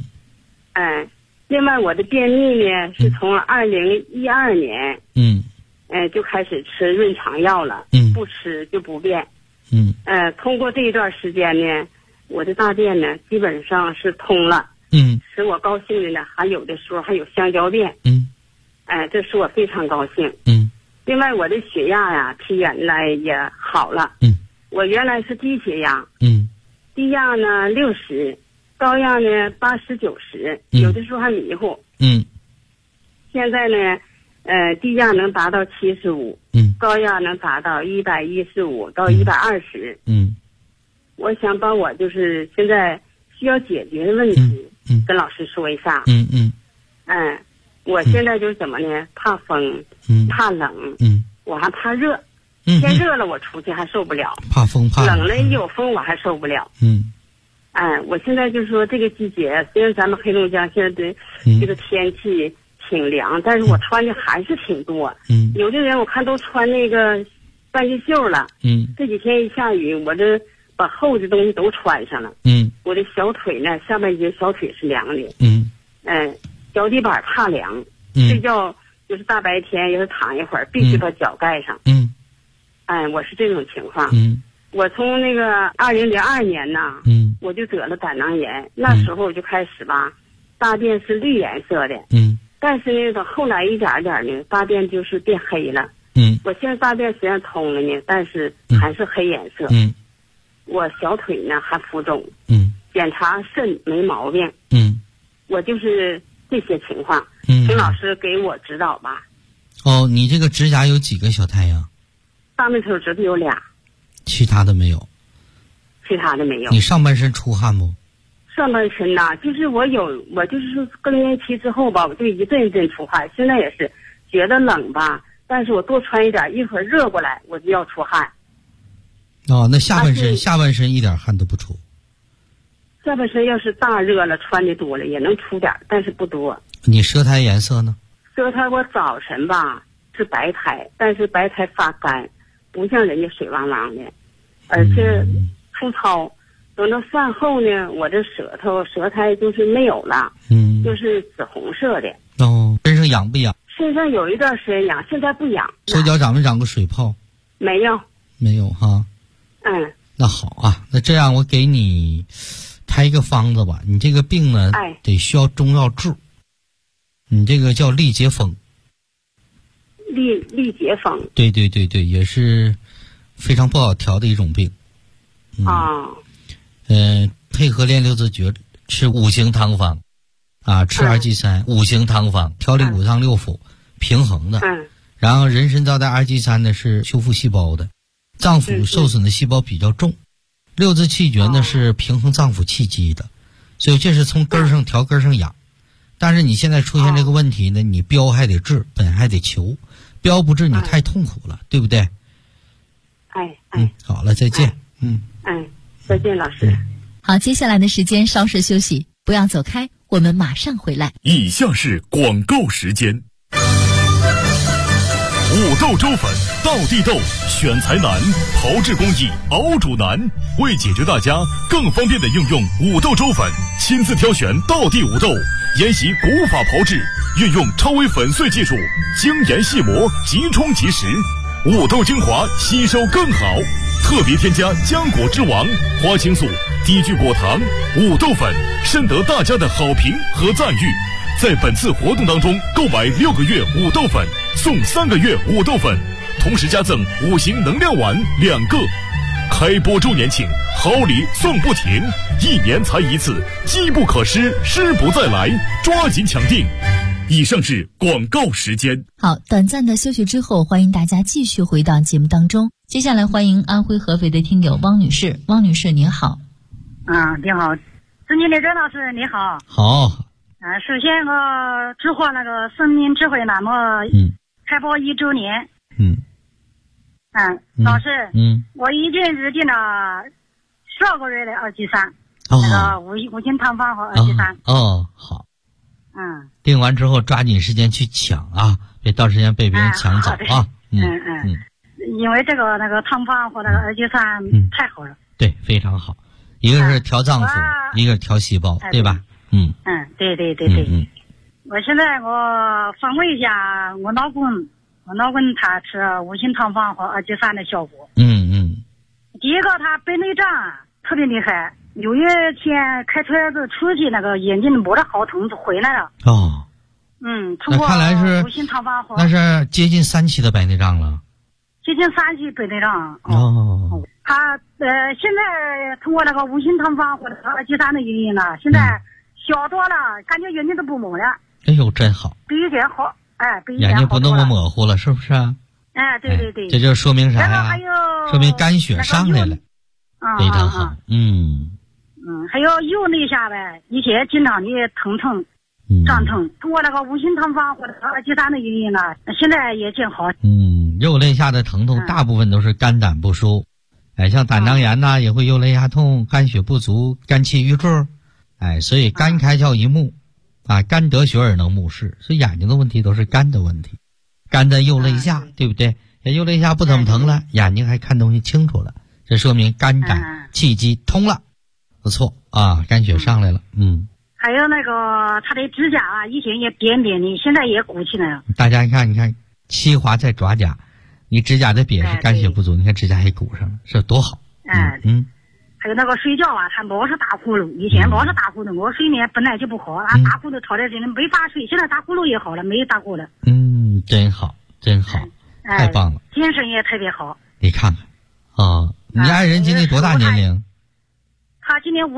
另外我的便秘呢，是从2012年，就开始吃润肠药了，不吃就不便。通过这一段时间呢，我的大便呢基本上是通了。使我高兴的呢，还有的时候还有香蕉便。这使我非常高兴。另外我的血压呀，比原来也好了。我原来是低血压，低压呢60，高压呢80、90，有的时候还迷糊。现在呢，低压能达到75，高压能达到115到120。我想把我就是现在需要解决的问题，跟老师说一下。我现在就是怎么呢？怕风，怕冷，我还怕热。天热了我出去还受不了， 怕风怕冷了一有风我还受不了。我现在就是说这个季节，虽然咱们黑龙江现在的这个天气挺凉，但是我穿的还是挺多。有的人我看都穿那个半截袖了。这几天一下雨，我这把厚的东西都穿上了。我的小腿呢，下半截小腿是凉的。脚底板怕凉，睡觉就是大白天要是躺一会儿，必须把脚盖上。我是这种情况。我从那个2002年呢，我就得了胆囊炎，那时候我就开始吧，大便是绿颜色的。但是呢，等后来一点点呢，大便就是变黑了。我现在大便虽然通了呢，但是还是黑颜色。我小腿呢还浮肿。检查肾没毛病。我就是这些情况，请老师给我指导吧。 你这个指甲有几个小太阳？ 大拇手指头有俩， 其他的没有。你上半身出汗不？ 上半身呐，就是我就是说更年期之后吧，我就一阵一阵出汗。现在也是觉得冷吧，但是我多穿一点，一会儿热过来我就要出汗。 那下半身一点汗都不出。 下半身要是大热了，穿的多了也能出点，但是不多。 你舌苔颜色呢？ 舌苔我早晨吧是白苔，但是白苔发干，不像人家水汪汪的，而且粗糙。等到饭后呢，我这舌苔就是没有了，就是紫红色的。 身上痒不痒？ 身上有一段时间痒，现在不痒。 手脚长没长过水泡？ 没有。 没有哈。那好啊，那这样我给你开一个方子吧。你这个病呢，得需要中药治。你这个叫痢结风。 痢结风。 对，也是非常不好调的一种病。配合练6字诀，吃5行汤方，吃2剂3，5行汤方，调理5脏6腑，平衡的。然后人参皂苷2剂3呢是修复细胞的，脏腑受损的细胞比较重。6字气诀呢是平衡脏腑气机的，所以这是从根上调根上养。但是你现在出现这个问题呢，你标还得治，本还得求，标不治你太痛苦了，对不对？好了，再见。 再见，老师。 好，接下来的时间稍事休息，不要走开，我们马上回来。 以下是广告时间。五豆粥粉，道地豆，选材难，炮制工艺，熬煮难。为解决大家更方便的应用五豆粥粉，亲自挑选道地五豆，研习古法炮制，运用超微粉碎技术，精研细磨，即冲即食，五豆精华吸收更好。特别添加浆果之王花青素、低聚果糖、五豆粉，深得大家的好评和赞誉。在本次活动当中，购买6个月五豆粉送3个月五豆粉，同时加赠5行能量丸2个。 开播周年庆，好礼送不停，1年才一次，机不可失，失不再来，抓紧抢定。以上是广告时间。 好，短暂的休息之后，欢迎大家继续回到节目当中。接下来欢迎安徽合肥的听友汪女士。汪女士您好。 你好，尊敬的任老师你好。 好。 首先我祝贺那个生命智慧栏目开播1周年。老师，我已经预定了12个月的二级山，那个五星汤房和二级山。 好。订完之后抓紧时间去抢啊，别到时间被别人抢走啊。 因为这个那个汤房和那个二级山太好了。 对，非常好。一个是调脏腑，一个是调细胞，对吧？ 对。我现在我访问一下我老公他吃五星汤房和二级山的效果。第一个他白内障特别厉害，有一天开车子出去，那个眼睛摸着好痛就回来了。通过五星汤房和那是接近3期的白内障了。 接近3期白内障。他现在通过那个五星汤房或者二级山的原因呢，现在小多了，感觉眼睛都不蒙了。 哎呦，真好。 比以前好。 眼睛不那么模糊了，是不是啊？ 对。 这就说明啥呀？说明肝血上来了，非常好。 还有右肋下呗，以前经常的疼胀痛，通过那个五星汤房或者二级山的原因呢，现在也见好。 右肋下的疼痛大部分都是肝胆不舒，像胆囊炎呐，也会右肋下痛，肝血不足，肝气郁滞，所以肝开窍一目。肝得血而能目视，所以眼睛的问题都是肝的问题，肝在右肋下，对不对？右肋下不怎么疼了，眼睛还看东西清楚了，这说明肝胆气机通了，不错啊，肝血上来了。 还有那个他的指甲以前也扁扁的，现在也鼓起来了。 大家你看七划在爪甲，你指甲的扁是肝血不足，你看指甲还鼓上了，是多好。 还有那个睡觉他老是打呼噜，以前老是打呼噜，我睡眠本来就不好，打呼噜吵在这里没法睡，现在打呼噜也好了，没打呼了。 真好，太棒了， 精神也特别好。 你看看你爱人今年多大年龄？ 他今年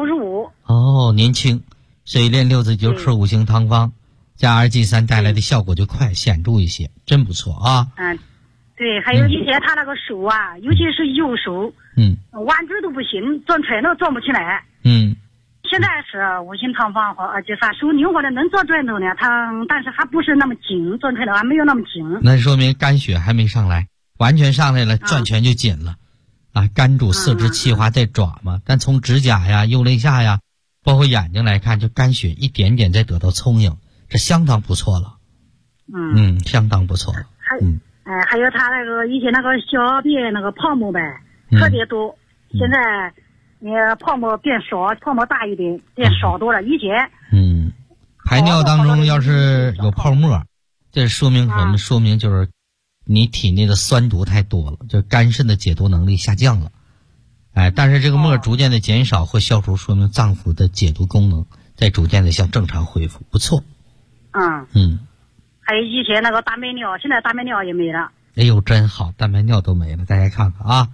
55。 年轻，所以练6字灸吃5星汤方加二剂3带来的效果就快显著一些，真不错啊。 对，还有以前他那个手尤其是右手，弯转都不行，转腿都转不起来。现在是五星汤方和二级山，手灵活的能做转头呢，但是还不是那么紧，转腿的还没有那么紧。 那说明肝血还没上来，完全上来了，转拳就紧了。肝主四肢，气化在爪嘛，但从指甲呀、右肋下呀，包括眼睛来看，就肝血一点点在得到充盈，这相当不错了。相当不错了。 还有他那个以前那个小便那个泡沫呗，特别多，现在泡沫变少，泡沫大一点，变少多了。以前排尿当中要是有泡沫，这说明什么？说明就是你体内的酸毒太多了，就肝肾的解毒能力下降了。但是这个沫逐渐的减少或消除，说明脏腑的解毒功能在逐渐的向正常恢复，不错。 还有以前那个大白尿，现在大白尿也没了。 哎呦，真好，大白尿都没了，大家看看啊。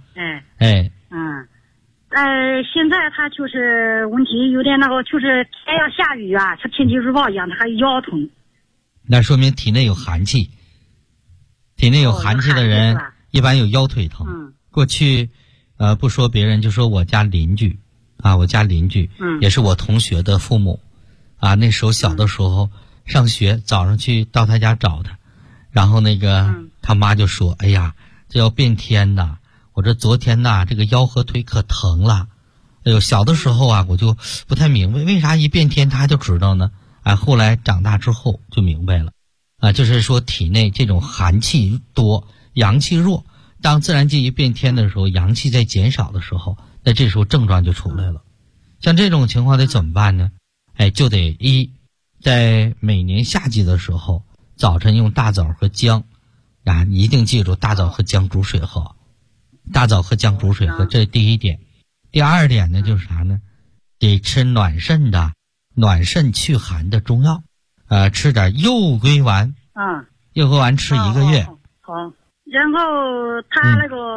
现在他就是问题有点那个，就是天要下雨像天气预报一样，他还腰疼。 那说明体内有寒气，体内有寒气的人一般有腰腿疼。过去不说别人，就说我家邻居也是我同学的父母那时候小的时候上学，早上去到他家找他，然后他妈就说：“哎呀，这要变天呐！我这昨天这个腰和腿可疼了。”哎呦，小的时候我就不太明白为啥一变天他就知道呢？后来长大之后就明白了就是说体内这种寒气多，阳气弱，当自然界一变天的时候，阳气在减少的时候，那这时候症状就出来了。像这种情况得怎么办呢？就得在每年夏季的时候，早晨用大枣和姜一定记住大枣和姜煮水喝，大枣和姜煮水喝，这是第一点。第二点呢就是啥呢？得吃暖肾去寒的中药，吃点右归丸。右归丸吃1个月。 好。然后他那个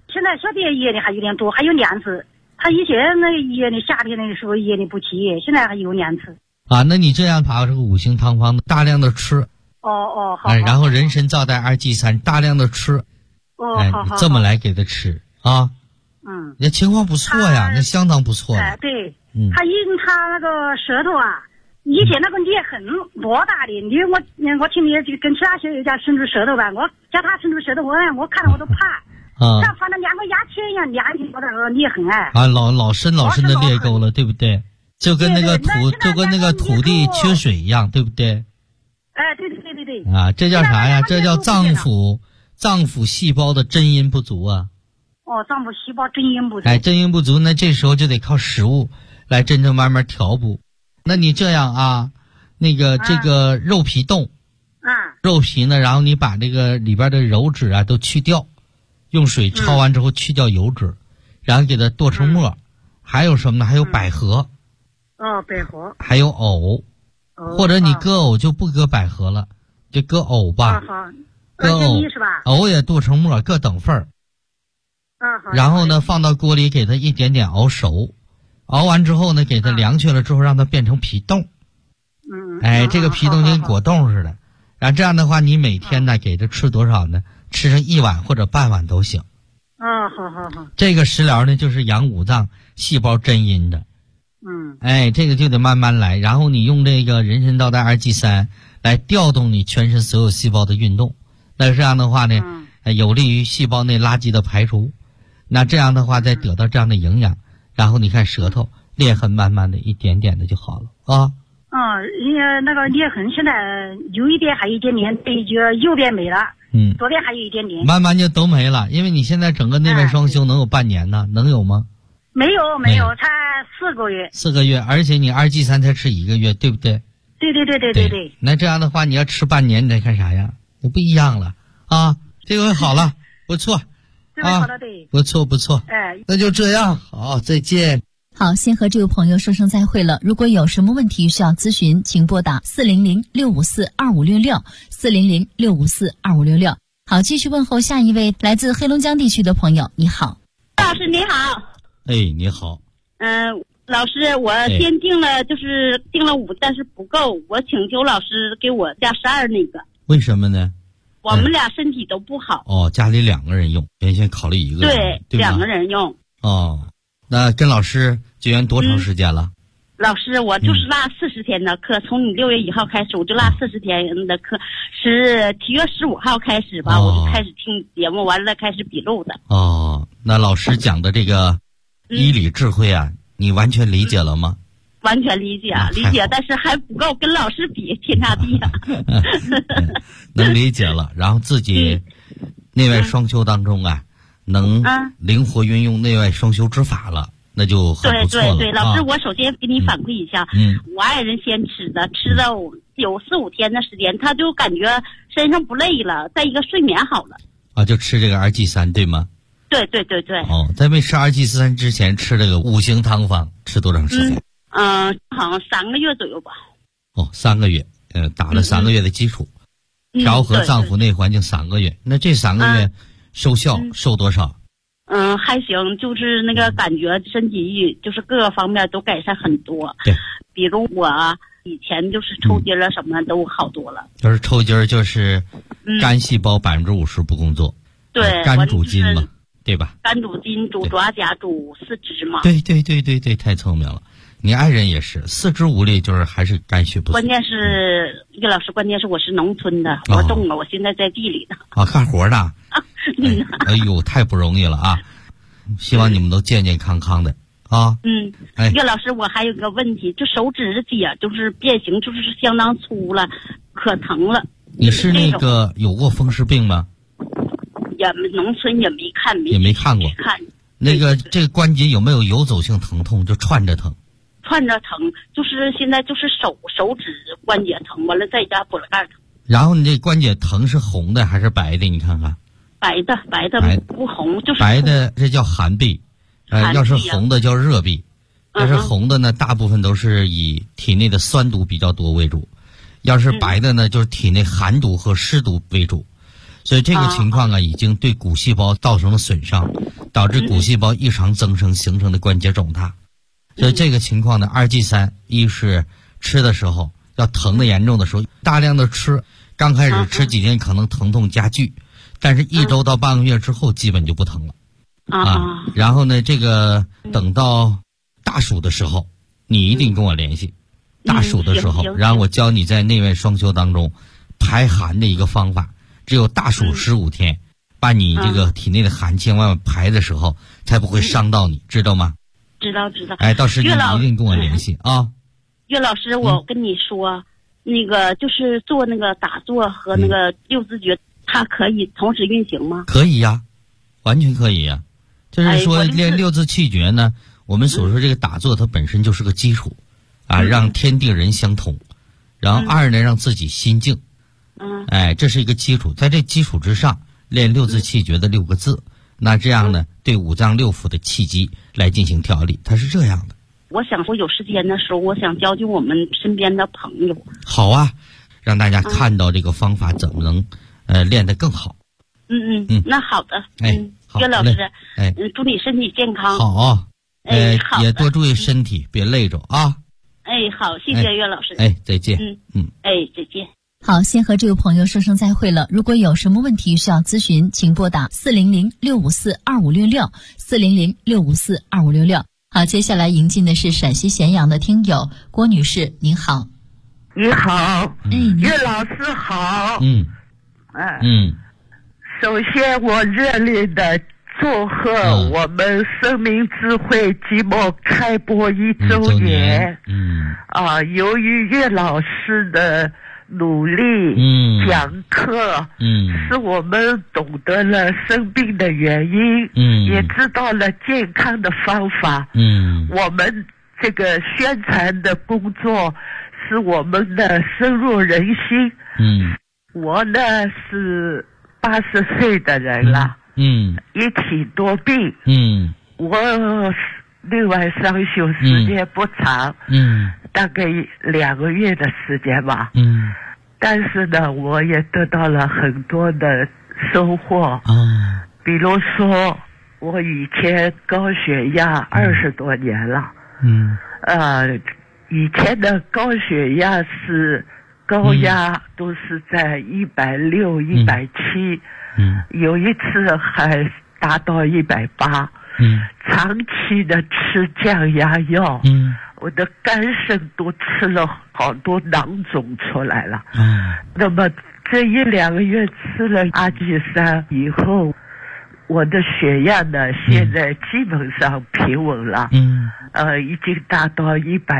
现在小弟夜里还有点多，还有2次。他以前那夜里夏天那个时候夜里不起，现在还有2次。 啊，那你这样把这个五行汤方大量的吃。 好。 然后人参皂苷2G3大量的吃。 好。 这么来给他吃啊。那情况不错呀，那相当不错了。 对。他那个舌头啊，以前那个裂痕多大的，我听你跟其他学家伸出舌头吧，我叫他伸出舌头，我看了我都怕。像反正2个牙签一样压进我那个裂痕老深的裂沟了，对不对？就跟那个土地缺水一样，对不对？ 对。 这叫啥呀？这叫脏腑细胞的真阴不足啊。 脏腑细胞真阴不足。 真阴不足，那这时候就得靠食物来真正慢慢调补。那你这样啊，这个肉皮冻，肉皮呢，然后你把这个里边的油脂啊都去掉，用水焯完之后去掉油脂，然后给它剁成末。还有什么呢？还有百合。 百合。 还有藕。或者你割藕就不割百合了，就割藕吧。割藕是吧？ 藕也剁成末，各等份儿。然后呢，放到锅里给它一点点熬熟，熬完之后呢，给它凉却了之后，让它变成皮冻。这个皮冻跟果冻似的。然后这样的话，你每天呢给它吃多少呢？吃上1碗或者半碗都行。 好。 这个食疗呢，就是养五脏细胞真阴的。这个就得慢慢来。然后你用这个人参皂苷2G3来调动你全身所有细胞的运动。那这样的话呢，有利于细胞内垃圾的排除。那这样的话，再得到这样的营养，然后你看舌头裂痕慢慢的一点点的就好了啊。 那个裂痕现在有一点，还有一点点，对，就右边没了。左边还有一点点。 慢慢就都没了，因为你现在整个内外双修能有半年呢，能有吗？ 没有，才4个月。 4个月，而且你2G3才吃1个月，对不对？ 对。 那这样的话，你要吃半年，你再看啥样？那不一样了啊！这回好了，不错。不错。那就这样，好，再见。 好，先和这位朋友说声再会了。如果有什么问题需要咨询，请拨打400-654-2566，400-654-2566。好，继续问候下一位来自黑龙江地区的朋友。你好， 老师你好。 你好。 老师，我先订了，就是订了5，但是不够，我请求老师给我加12那个。 为什么呢？ 我们俩身体都不好。 家里2个人用，原先考虑1个人。对 ，2个人用。 那跟老师结缘多长时间了？ 老师，我就是拉40天的课，从你6月1号开始，我就拉40天的课，是7月15号开始吧，我就开始听节目，完了开始笔录的。 那老师讲的这个医理智慧啊，你完全理解了吗？ 完全理解，但是还不够，跟老师比天差地啊。 能理解了，然后自己内外双修当中啊，能灵活运用内外双修之法了，那就很不错了。 对，老师，我首先给你反馈一下，我爱人先吃了有4、5天的时间，他就感觉身上不累了，再一个睡眠好了。 就吃这个2G3对吗？ 对。 在没吃2G3之前吃这个五行汤方吃多长时间？ 好像3个月左右吧。 3个月，打了3个月的基础，调和脏腑内环境3个月。那这3个月收效收多少？ 还行，就是那个感觉身体就是各个方面都改善很多。 对， 比如我以前就是抽筋了，什么都好多了。 就是抽筋就是肝细胞50%不工作。 对， 肝主筋嘛，对吧？ 肝主筋，主爪甲，主四肢嘛。 对，太聪明了。你爱人也是4肢无力，就是还是肝血不足。 关键是叶老师，我是农村的，活动了，我现在在地里呢。 干活的。哎呦，太不容易了啊！希望你们都健健康康的啊。 叶老师，我还有个问题，就手指甲就是变形，就是相当粗了，可疼了。 你是那个有过风湿病吗？ 农村也没看过。 那个这个关节有没有游走性疼痛？就串着疼。 就是现在就是手指关节疼，完了再加脖子盖疼。 然后你这关节疼是红的还是白的？你看看。 白的不红，就是白的，这叫寒痹。要是红的叫热痹。要是红的呢，大部分都是以体内的酸毒比较多为主。要是白的呢，就是体内寒毒和湿毒为主。 所以这个情况啊，已经对骨细胞造成了损伤，导致骨细胞异常增生形成的关节肿大。所以这个情况呢，2G3一是吃的时候要疼的严重的时候，大量的吃，刚开始吃几天可能疼痛加剧，但是1周到半个月之后基本就不疼了。然后呢，这个等到大暑的时候，你一定跟我联系。大暑的时候，然后我教你在内外双修当中排寒的一个方法。只有大暑15天，把你这个体内的寒气慢慢排的时候，才不会伤到你，知道吗？ 知道。 哎，到时你一定跟我联系啊。 岳老师，我跟你说，那个就是做那个打坐和那个六字诀，它可以同时运行吗？ 可以呀，完全可以呀。就是说练六字气诀呢，我们所说这个打坐它本身就是个基础啊，让天地人相通，然后二呢让自己心静。哎，这是一个基础，在这基础之上练六字气诀的6个字，那这样呢，对五脏六腑的气机来进行调理，它是这样的。 我想说有时间的时候，我想教教我们身边的朋友。 好啊，让大家看到这个方法怎么能练得更好。 那好的。 好， 岳老师，祝你身体健康。 好， 好的， 也多注意身体，别累着啊。 好，谢谢岳老师。 再见。 再见。 好，先和这位朋友说声再会了。如果有什么问题需要咨询，请拨打400-654-2566 400-654-2566。好，接下来迎进的是陕西咸阳的听友郭女士，您好。 你好，岳老师好。首先我热烈的祝贺我们生命智慧节目开播1周年。由于岳老师的努力讲课，使我们懂得了生病的原因，也知道了健康的方法。我们这个宣传的工作使我们的深入人心。我呢是80岁的人了，一体多病。我另外上修时间不长，大概2个月的时间吧。但是呢，我也得到了很多的收获。比如说，我以前高血压20多年了。以前的高血压是高压都是在160、170，有一次还达到180。长期的吃降压药，我的肝肾都吃了好多囊肿出来了。那么这1-2个月吃了2G3以后，我的血压呢现在基本上平稳了。已经达到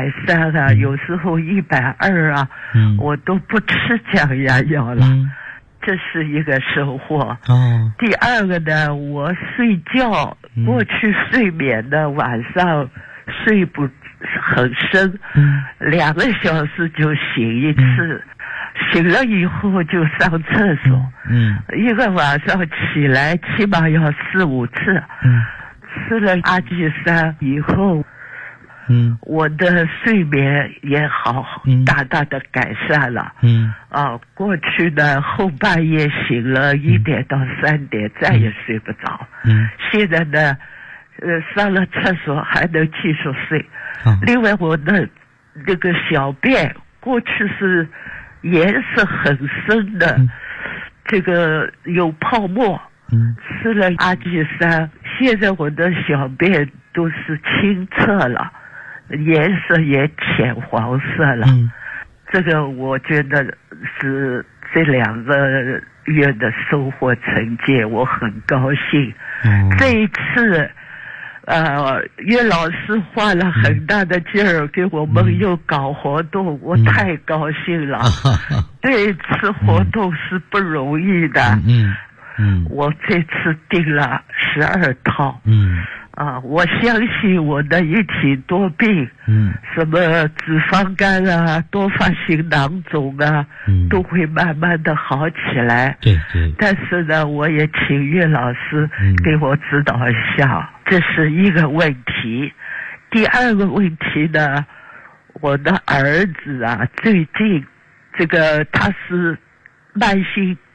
130啊，有时候120啊，我都不吃降压药了。这是一个收获。第二个呢，我睡觉，过去睡眠的晚上睡不很深，2个小时就醒一次，醒了以后就上厕所，一个晚上起来起码要4-5次。吃了2G3以后，我的睡眠也大大的改善了。过去呢后半夜醒了1点到3点，再也睡不着。现在呢，上了厕所还能继续睡。另外我的那个小便过去是颜色很深的，这个有泡沫。吃了2G3，现在我的小便都是清澈了，颜色也浅黄色了。这个我觉得是这2个月的收获成绩，我很高兴。这一次岳老师花了很大的劲儿给我们又搞活动，我太高兴了。这一次活动是不容易的。我这次订了12套。我相信我的一体多病，什么脂肪肝啊、多发性囊肿啊，都会慢慢的好起来。对。但是呢，我也请岳老师给我指导一下，这是一个问题。第二个问题呢，我的儿子啊，最近这个他是慢性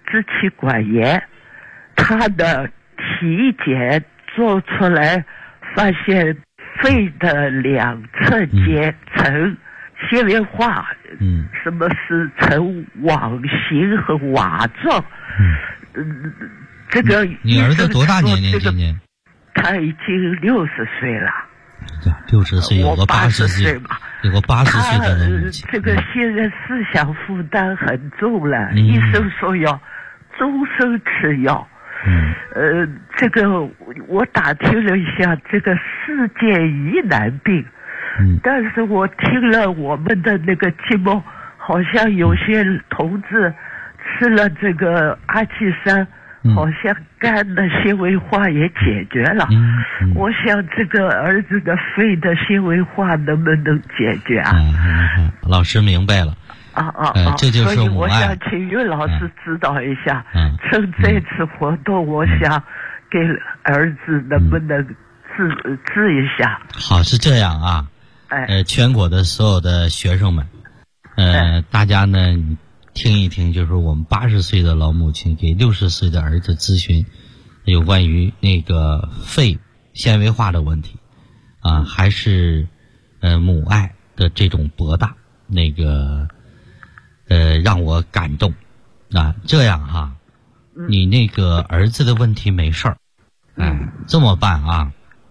支气管炎，他的体检做出来，发现肺的两侧间呈纤维化，什么是呈网形和瓦状，这个你儿子多大年龄今年？ 他已经60岁了。 60岁有个80岁吧， 有个80岁的母亲。 这个现在思想负担很重了，医生说要终身吃药。这个我打听了一下，这个世界疑难病。但是我听了我们的那个节目，好像有些同志吃了这个阿奇山，好像肝的纤维化也解决了。我想这个儿子的肺的纤维化能不能解决啊？ 老师明白了。这就是所以我想请岳老师指导一下。趁这次活动，我想给儿子能不能治一下？ 好，是这样啊。全国的所有的学生们，大家呢听一听，就是我们80岁的老母亲给60岁的儿子咨询有关于那个肺纤维化的问题啊，还是母爱的这种博大，那个让我感动啊。这样哈，你那个儿子的问题没事儿，这么办啊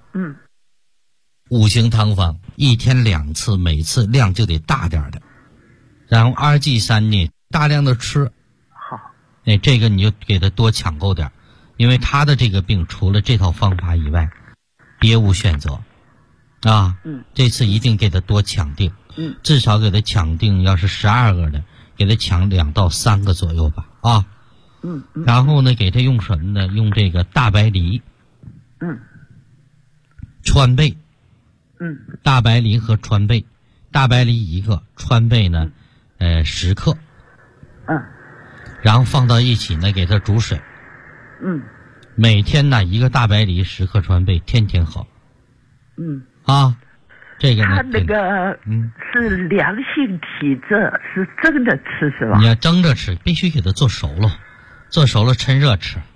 ，5行汤方1天2次，每次量就得大点的，然后2G3呢大量的吃。 好， 这个你就给他多抢购点，因为他的这个病除了这套方法以外别无选择啊。这次一定给他多抢定，至少给他抢定，要是12个的给他抢2到3个左右吧啊。然后呢给他用什么呢？用这个大白梨，川贝，大白梨和川贝，大白梨1个，川贝呢10克，然后放到一起呢给它煮水，每天呢1个大白梨10克川贝，天天喝。这个呢他那个是良性体质，是蒸着吃是吧？ 你要蒸着吃，必须给它做熟了，做熟了趁热吃。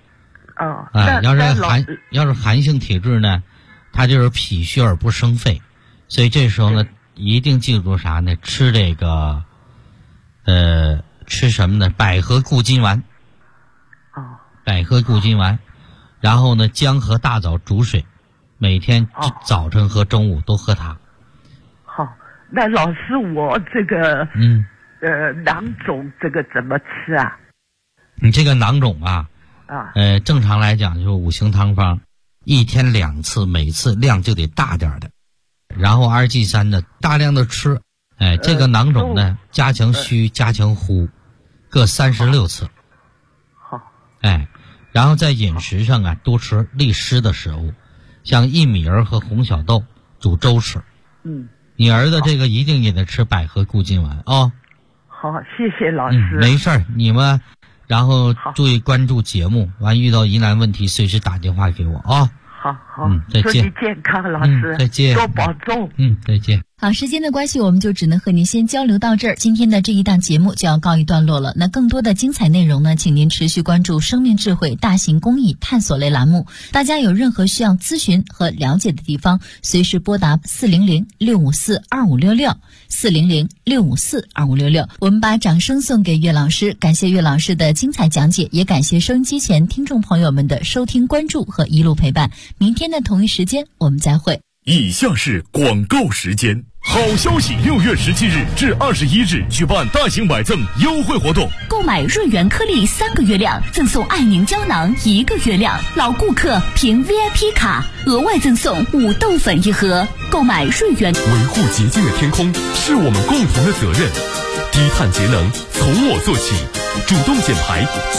要是寒性体质呢，它就是脾虚而不生肺，所以这时候呢一定记住啥呢？吃这个吃什么呢？百合固金丸。百合固金丸，然后呢姜和大枣煮水，每天早晨和中午都喝它。 好，那老师我这个囊肿这个怎么吃啊？ 你这个囊肿啊，正常来讲就是5行汤方1天2次，每次量就得大点的，然后2G3呢大量的吃。这个囊肿呢加强虚加强呼各36次。 好。 然后在饮食上啊多吃利湿的食物，像薏米儿和红小豆煮粥吃。你儿子这个一定给他吃百合固金丸啊。 好，谢谢老师。 没事儿，你们然后注意关注节目，完遇到疑难问题随时打电话给我啊。 好， 再见。 祝你健康，老师。 再见。 多保重。 再见。 好，时间的关系，我们就只能和您先交流到这儿。今天的这一档节目就要告一段落了。那更多的精彩内容呢，请您持续关注生命智慧大型公益探索类栏目。大家有任何需要咨询和了解的地方，随时拨打400-654-2566，400-654-2566。我们把掌声送给岳老师，感谢岳老师的精彩讲解，也感谢收音机前听众朋友们的收听关注和一路陪伴。明天的同一时间我们再会。 以下是广告时间。好消息！6月17日至21日举办大型买赠优惠活动， 购买润元颗粒3个月量，赠送爱凝胶囊1个月量，老顾客凭 VIP 卡额外赠送5豆粉1盒。购买润元， 维护洁净的天空是我们共同的责任。低碳节能从我做起，主动减排。